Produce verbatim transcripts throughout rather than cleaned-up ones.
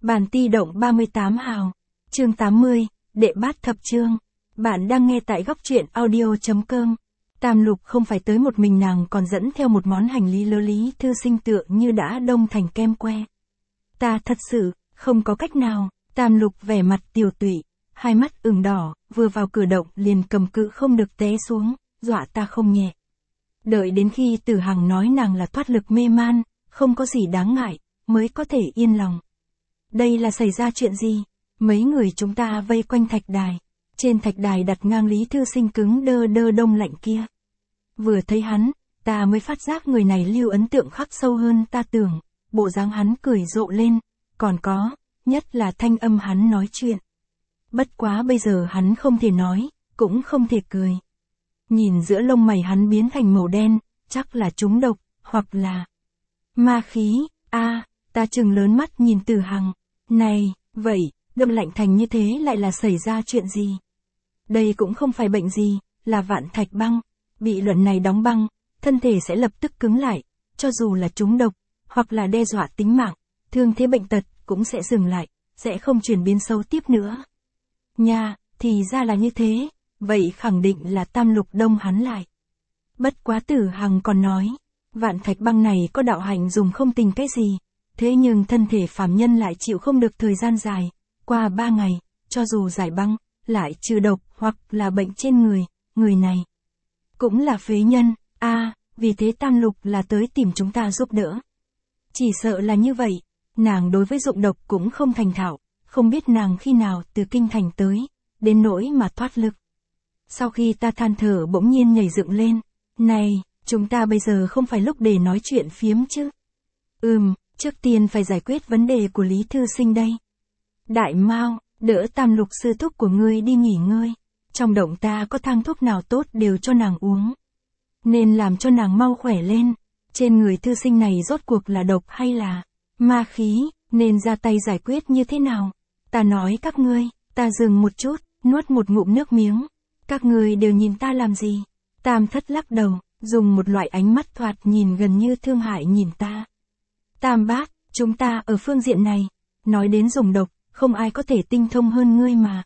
Bản ti động ba mươi tám hào. Chương tám mươi, đệ bát thập chương. Bạn đang nghe tại góc truyện audio.com. Tam Lục không phải tới một mình nàng còn dẫn theo một món hành lý lơ lý thư sinh tựa như đã đông thành kem que. Ta thật sự, không có cách nào. Tam Lục vẻ mặt tiều tụy, hai mắt ửng đỏ, vừa vào cửa động liền cầm cự không được té xuống, dọa ta không nhẹ. Đợi đến khi Tử Hằng nói nàng là thoát lực mê man, không có gì đáng ngại, mới có thể yên lòng. Đây là xảy ra chuyện gì? Mấy người chúng ta vây quanh thạch đài. Trên thạch đài đặt ngang Lý Thư Sinh cứng đơ đơ đông lạnh kia. Vừa thấy hắn, ta mới phát giác người này lưu ấn tượng khắc sâu hơn ta tưởng. Bộ dáng hắn cười rộ lên, còn có, nhất là thanh âm hắn nói chuyện. Bất quá bây giờ hắn không thể nói, cũng không thể cười. Nhìn giữa lông mày hắn biến thành màu đen, chắc là trúng độc, hoặc là ma khí. A, ta trừng lớn mắt nhìn Tử Hằng. Này, vậy, đông lạnh thành như thế lại là xảy ra chuyện gì? Đây cũng không phải bệnh gì, là vạn thạch băng. Bị luận này đóng băng, thân thể sẽ lập tức cứng lại, cho dù là trúng độc, hoặc là đe dọa tính mạng, thương thế bệnh tật cũng sẽ dừng lại, sẽ không chuyển biến sâu tiếp nữa. Nha, thì ra là như thế, vậy khẳng định là Tam Lục đông hắn lại. Bất quá Tử Hằng còn nói, vạn thạch băng này có đạo hạnh dùng không tình cái gì, thế nhưng thân thể phàm nhân lại chịu không được thời gian dài, qua ba ngày, cho dù giải băng, lại trừ độc hoặc là bệnh trên người, người này cũng là phế nhân. A, à, vì thế Tam Lục là tới tìm chúng ta giúp đỡ. Chỉ sợ là như vậy, nàng đối với dụng độc cũng không thành thạo, không biết nàng khi nào từ kinh thành tới, đến nỗi mà thoát lực. Sau khi ta than thở bỗng nhiên nhảy dựng lên, này, chúng ta bây giờ không phải lúc để nói chuyện phiếm chứ. Ừm, trước tiên phải giải quyết vấn đề của Lý Thư Sinh đây. Đại Mao, đỡ Tam Lục sư thúc của ngươi đi nghỉ ngơi. Trong động ta có thang thuốc nào tốt đều cho nàng uống. Nên làm cho nàng mau khỏe lên. Trên người Thư Sinh này rốt cuộc là độc hay là ma khí, nên ra tay giải quyết như thế nào? Ta nói các ngươi, ta dừng một chút, nuốt một ngụm nước miếng. Các ngươi đều nhìn ta làm gì? Tam Thất lắc đầu, dùng một loại ánh mắt thoạt nhìn gần như thương hại nhìn ta. Tam Bát, chúng ta ở phương diện này, nói đến dùng độc, không ai có thể tinh thông hơn ngươi mà.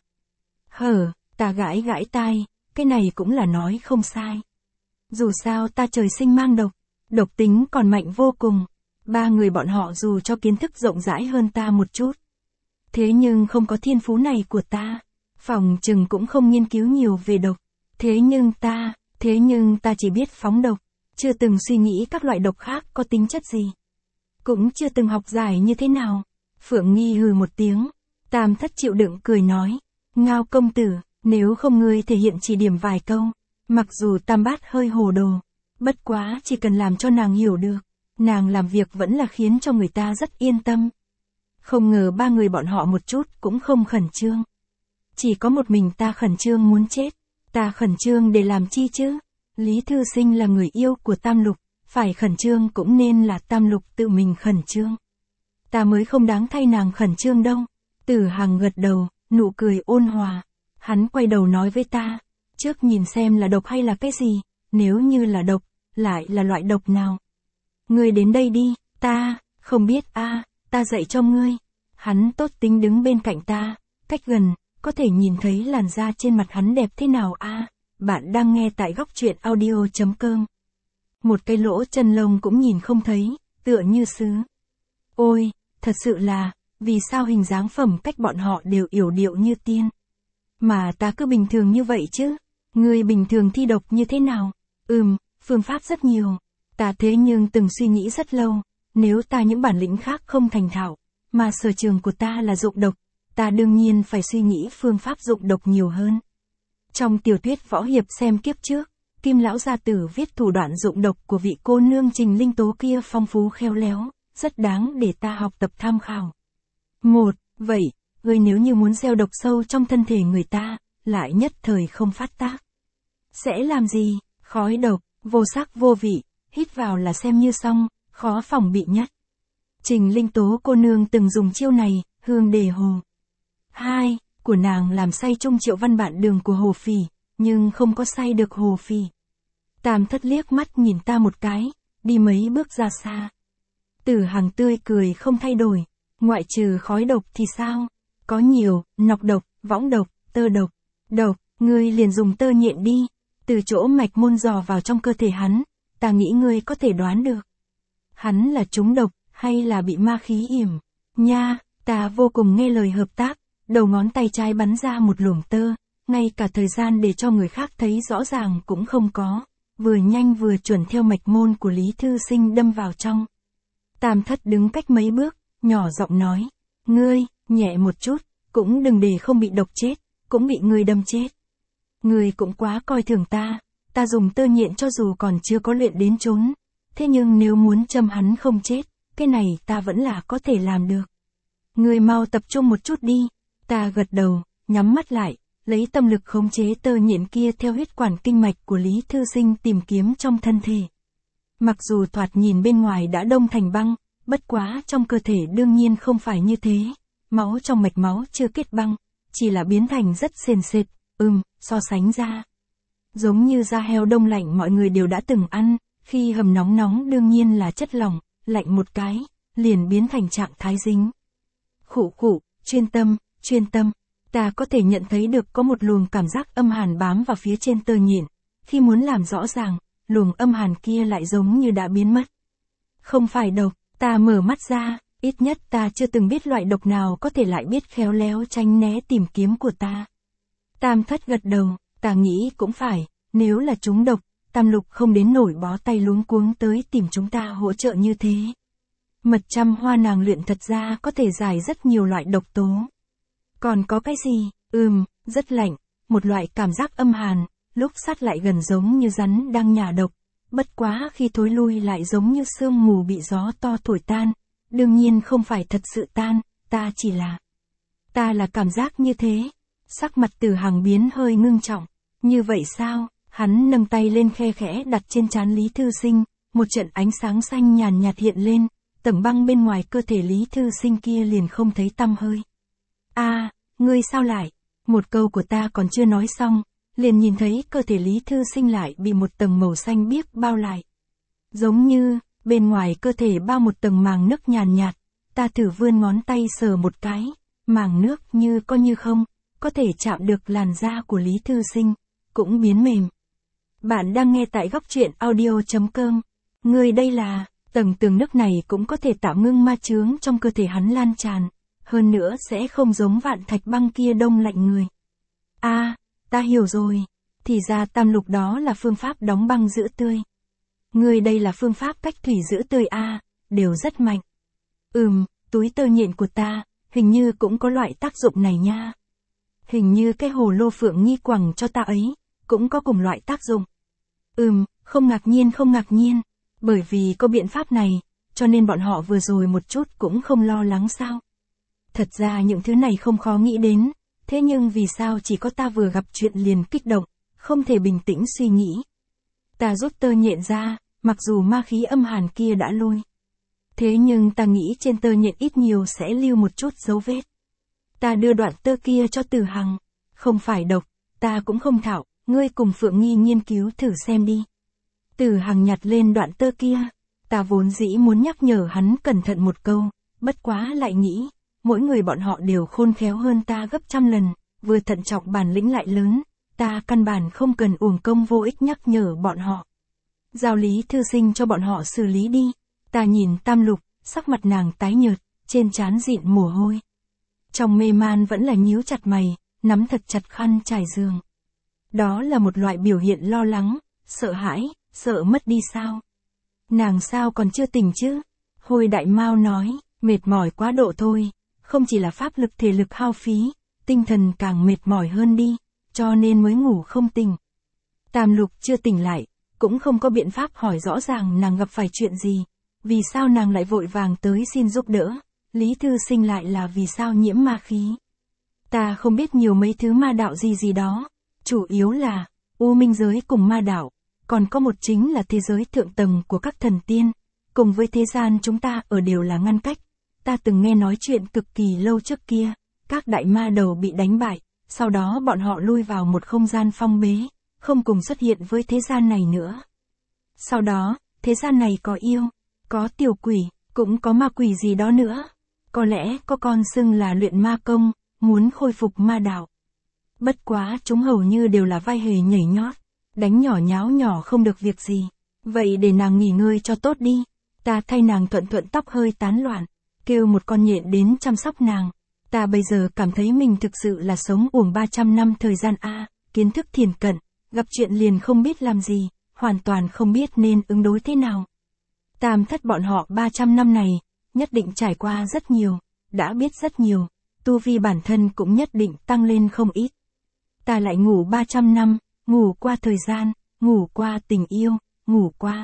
Hở, ta gãi gãi tai, cái này cũng là nói không sai. Dù sao ta trời sinh mang độc, độc tính còn mạnh vô cùng. Ba người bọn họ dù cho kiến thức rộng rãi hơn ta một chút, thế nhưng không có thiên phú này của ta, phòng chừng cũng không nghiên cứu nhiều về độc. Thế nhưng ta, thế nhưng ta chỉ biết phóng độc, chưa từng suy nghĩ các loại độc khác có tính chất gì. Cũng chưa từng học giải như thế nào. Phượng Nghi hừ một tiếng. Tam Thất chịu đựng cười nói, Ngao công tử, nếu không ngươi thể hiện chỉ điểm vài câu. Mặc dù Tam Bát hơi hồ đồ, bất quá chỉ cần làm cho nàng hiểu được, nàng làm việc vẫn là khiến cho người ta rất yên tâm. Không ngờ ba người bọn họ một chút cũng không khẩn trương. Chỉ có một mình ta khẩn trương muốn chết. Ta khẩn trương để làm chi chứ? Lý Thư Sinh là người yêu của Tam Lục, phải khẩn trương cũng nên là Tam Lục tự mình khẩn trương. Ta mới không đáng thay nàng khẩn trương đâu. Tử Hằng gật đầu, nụ cười ôn hòa. Hắn quay đầu nói với ta, trước nhìn xem là độc hay là cái gì, nếu như là độc, lại là loại độc nào. Ngươi đến đây đi, ta, không biết a, à, ta dạy cho ngươi. Hắn tốt tính đứng bên cạnh ta, cách gần, có thể nhìn thấy làn da trên mặt hắn đẹp thế nào a. À, bạn đang nghe tại góc truyện audio.com. Một cái lỗ chân lông cũng nhìn không thấy, tựa như sứ. Ôi, thật sự là, vì sao hình dáng phẩm cách bọn họ đều yểu điệu như tiên. Mà ta cứ bình thường như vậy chứ. Người bình thường thi độc như thế nào? Ừm, phương pháp rất nhiều. Ta thế nhưng từng suy nghĩ rất lâu. Nếu ta những bản lĩnh khác không thành thạo, mà sở trường của ta là dụng độc, ta đương nhiên phải suy nghĩ phương pháp dụng độc nhiều hơn. Trong tiểu thuyết võ hiệp xem kiếp trước, Kim lão gia tử viết thủ đoạn dụng độc của vị cô nương Trình Linh Tố kia phong phú khéo léo, rất đáng để ta học tập tham khảo. Một, vậy, ngươi nếu như muốn gieo độc sâu trong thân thể người ta, lại nhất thời không phát tác, sẽ làm gì? Khói độc, vô sắc vô vị, hít vào là xem như xong, khó phòng bị nhất. Trình Linh Tố cô nương từng dùng chiêu này, hương đề hồ. Hai, của nàng làm say chung Triệu Văn bạn đường của Hồ Phỉ, nhưng không có say được Hồ Phỉ. Tam Thất liếc mắt nhìn ta một cái, đi mấy bước ra xa. Tử Hằng tươi cười không thay đổi. Ngoại trừ khói độc thì sao? Có nhiều, nọc độc, võng độc, tơ độc. Độc, ngươi liền dùng tơ nhện đi. Từ chỗ mạch môn dò vào trong cơ thể hắn, ta nghĩ ngươi có thể đoán được. Hắn là trúng độc, hay là bị ma khí yểm? Nha, ta vô cùng nghe lời hợp tác, đầu ngón tay trái bắn ra một luồng tơ, ngay cả thời gian để cho người khác thấy rõ ràng cũng không có, vừa nhanh vừa chuẩn theo mạch môn của Lý Thư Sinh đâm vào trong. Tam Thất đứng cách mấy bước, nhỏ giọng nói, ngươi, nhẹ một chút, cũng đừng để không bị độc chết, cũng bị ngươi đâm chết. Ngươi cũng quá coi thường ta, ta dùng tơ nhện cho dù còn chưa có luyện đến chốn, thế nhưng nếu muốn châm hắn không chết, cái này ta vẫn là có thể làm được. Ngươi mau tập trung một chút đi. Ta gật đầu, nhắm mắt lại, lấy tâm lực khống chế tơ nhện kia theo huyết quản kinh mạch của Lý Thư Sinh tìm kiếm trong thân thể. Mặc dù thoạt nhìn bên ngoài đã đông thành băng, bất quá trong cơ thể đương nhiên không phải như thế. Máu trong mạch máu chưa kết băng, chỉ là biến thành rất sền sệt, ừm, so sánh ra. Giống như da heo đông lạnh mọi người đều đã từng ăn, khi hầm nóng nóng đương nhiên là chất lỏng, lạnh một cái, liền biến thành trạng thái dính. Khụ khụ, chuyên tâm, chuyên tâm, ta có thể nhận thấy được có một luồng cảm giác âm hàn bám vào phía trên tơ nhện. Khi muốn làm rõ ràng, luồng âm hàn kia lại giống như đã biến mất. Không phải độc, ta mở mắt ra, ít nhất ta chưa từng biết loại độc nào có thể lại biết khéo léo tránh né tìm kiếm của ta. Tam Thất gật đầu, ta nghĩ cũng phải, nếu là trúng độc, Tam Lục không đến nổi bó tay luống cuống tới tìm chúng ta hỗ trợ như thế. Mật trăm hoa nàng luyện thật ra có thể giải rất nhiều loại độc tố. Còn có cái gì? Ừm, rất lạnh, một loại cảm giác âm hàn, lúc sát lại gần giống như rắn đang nhả độc, bất quá khi thối lui lại giống như sương mù bị gió to thổi tan, đương nhiên không phải thật sự tan, ta chỉ là... Ta là cảm giác như thế. Sắc mặt Từ Hằng biến hơi ngưng trọng. Như vậy sao? Hắn nâng tay lên khe khẽ đặt trên trán Lý Thư Sinh, một trận ánh sáng xanh nhàn nhạt hiện lên, tầng băng bên ngoài cơ thể Lý Thư Sinh kia liền không thấy tăm hơi. A, à, ngươi sao lại? Một câu của ta còn chưa nói xong, liền nhìn thấy cơ thể Lý Thư Sinh lại bị một tầng màu xanh biếc bao lại. Giống như, bên ngoài cơ thể bao một tầng màng nước nhàn nhạt, ta thử vươn ngón tay sờ một cái, màng nước như có như không, có thể chạm được làn da của Lý Thư Sinh, cũng biến mềm. Bạn đang nghe tại góc truyện audio chấm com. Người đây là, tầng tường nước này cũng có thể tạo ngưng ma chướng trong cơ thể hắn lan tràn, hơn nữa sẽ không giống vạn thạch băng kia đông lạnh người. A, à, ta hiểu rồi, thì ra Tam Lục đó là phương pháp đóng băng giữ tươi. Người đây là phương pháp cách thủy giữ tươi a, à, đều rất mạnh. Ừm, túi tơ nhện của ta, hình như cũng có loại tác dụng này nha. Hình như cái hồ lô Phượng Nghi quẳng cho ta ấy, cũng có cùng loại tác dụng. Ừm, không ngạc nhiên không ngạc nhiên, bởi vì có biện pháp này, cho nên bọn họ vừa rồi một chút cũng không lo lắng sao. Thật ra những thứ này không khó nghĩ đến, thế nhưng vì sao chỉ có ta vừa gặp chuyện liền kích động, không thể bình tĩnh suy nghĩ. Ta rút tơ nhện ra, mặc dù ma khí âm hàn kia đã lui. Thế nhưng ta nghĩ trên tơ nhện ít nhiều sẽ lưu một chút dấu vết. Ta đưa đoạn tơ kia cho Từ Hằng, không phải độc, ta cũng không thạo, ngươi cùng Phượng Nghi nghiên cứu thử xem đi. Từ Hằng nhặt lên đoạn tơ kia, ta vốn dĩ muốn nhắc nhở hắn cẩn thận một câu, bất quá lại nghĩ, mỗi người bọn họ đều khôn khéo hơn ta gấp trăm lần, vừa thận trọng bản lĩnh lại lớn, ta căn bản không cần uổng công vô ích nhắc nhở bọn họ. Giao Lý Thư Sinh cho bọn họ xử lý đi. Ta nhìn Tam Lục, sắc mặt nàng tái nhợt, trên trán dịn mồ hôi. Trong mê man vẫn là nhíu chặt mày, nắm thật chặt khăn trải giường. Đó là một loại biểu hiện lo lắng, sợ hãi, sợ mất đi sao. Nàng sao còn chưa tỉnh chứ? Hồi Đại Mao nói, mệt mỏi quá độ thôi, không chỉ là pháp lực thể lực hao phí, tinh thần càng mệt mỏi hơn đi, cho nên mới ngủ không tỉnh. Tam Lục chưa tỉnh lại, cũng không có biện pháp hỏi rõ ràng nàng gặp phải chuyện gì, vì sao nàng lại vội vàng tới xin giúp đỡ, Lý Thư Sinh lại là vì sao nhiễm ma khí. Ta không biết nhiều mấy thứ ma đạo gì gì đó, chủ yếu là, U Minh giới cùng ma đạo, còn có một chính là thế giới thượng tầng của các thần tiên, cùng với thế gian chúng ta ở đều là ngăn cách. Ta từng nghe nói chuyện cực kỳ lâu trước kia, các đại ma đầu bị đánh bại, sau đó bọn họ lui vào một không gian phong bế, không cùng xuất hiện với thế gian này nữa. Sau đó, thế gian này có yêu, có tiểu quỷ, cũng có ma quỷ gì đó nữa. Có lẽ có con xưng là luyện ma công, muốn khôi phục ma đạo. Bất quá chúng hầu như đều là vai hề nhảy nhót, đánh nhỏ nháo nhỏ không được việc gì. Vậy để nàng nghỉ ngơi cho tốt đi. Ta thay nàng thuận thuận tóc hơi tán loạn, kêu một con nhện đến chăm sóc nàng. Ta bây giờ cảm thấy mình thực sự là sống uổng ba trăm năm thời gian a, kiến thức thiển cận, gặp chuyện liền không biết làm gì, hoàn toàn không biết nên ứng đối thế nào. Tam thất bọn họ ba trăm năm này, nhất định trải qua rất nhiều, đã biết rất nhiều, tu vi bản thân cũng nhất định tăng lên không ít. Ta lại ngủ ba trăm năm, ngủ qua thời gian, ngủ qua tình yêu, ngủ qua.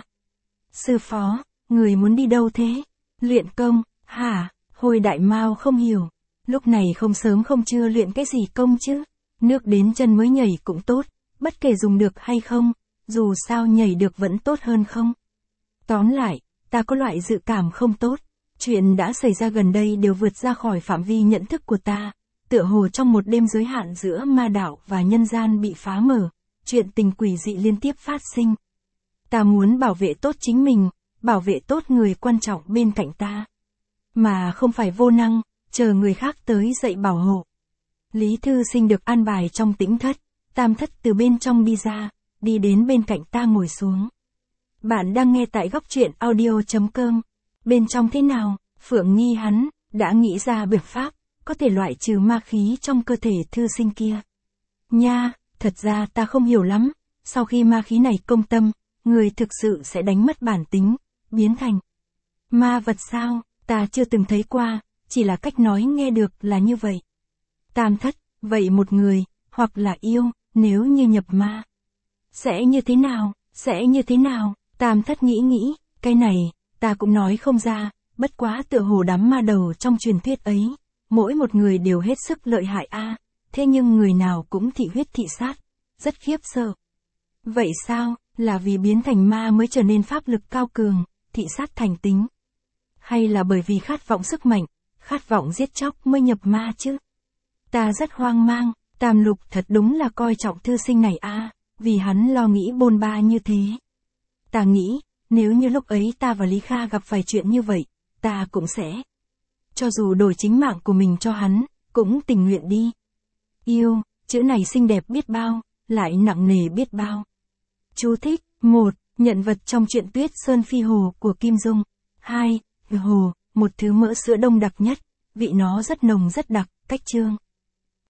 Sư phó, người muốn đi đâu thế? Luyện công, hả? Hồi đại mao không hiểu. Lúc này không sớm không trưa luyện cái gì công chứ? Nước đến chân mới nhảy cũng tốt, bất kể dùng được hay không, dù sao nhảy được vẫn tốt hơn không? Tóm lại, ta có loại dự cảm không tốt. Chuyện đã xảy ra gần đây đều vượt ra khỏi phạm vi nhận thức của ta. Tựa hồ trong một đêm giới hạn giữa ma đạo và nhân gian bị phá mở, chuyện tình quỷ dị liên tiếp phát sinh. Ta muốn bảo vệ tốt chính mình, bảo vệ tốt người quan trọng bên cạnh ta. Mà không phải vô năng, chờ người khác tới dậy bảo hộ. Lý Thư Sinh được an bài trong tĩnh thất, Tam thất từ bên trong đi ra, đi đến bên cạnh ta ngồi xuống. Bạn đang nghe tại góc truyện audio chấm com. Bên trong thế nào? Phượng nghi hắn, đã nghĩ ra biện pháp, có thể loại trừ ma khí trong cơ thể Thư Sinh kia. Nha, thật ra ta không hiểu lắm, sau khi ma khí này công tâm, người thực sự sẽ đánh mất bản tính, biến thành ma vật sao? Ta chưa từng thấy qua, chỉ là cách nói nghe được là như vậy. Tam thất, vậy một người, hoặc là yêu, nếu như nhập ma, sẽ như thế nào, sẽ như thế nào? Tam thất nghĩ nghĩ, cái này, ta cũng nói không ra, bất quá tựa hồ đám ma đầu trong truyền thuyết ấy, mỗi một người đều hết sức lợi hại a, thế nhưng người nào cũng thị huyết thị sát, rất khiếp sợ. Vậy sao, là vì biến thành ma mới trở nên pháp lực cao cường, thị sát thành tính? Hay là bởi vì khát vọng sức mạnh, khát vọng giết chóc mới nhập ma chứ? Ta rất hoang mang, Tam Lục thật đúng là coi trọng Thư Sinh này a, vì hắn lo nghĩ bôn ba như thế. Ta nghĩ, nếu như lúc ấy ta và Lý Kha gặp phải chuyện như vậy, ta cũng sẽ, cho dù đổi chính mạng của mình cho hắn, cũng tình nguyện đi. Yêu, chữ này xinh đẹp biết bao, lại nặng nề biết bao. Chú thích, một. Nhận vật trong truyện Tuyết Sơn Phi Hồ của Kim Dung. hai. Hồ, một thứ mỡ sữa đông đặc nhất, vị nó rất nồng rất đặc, cách chương.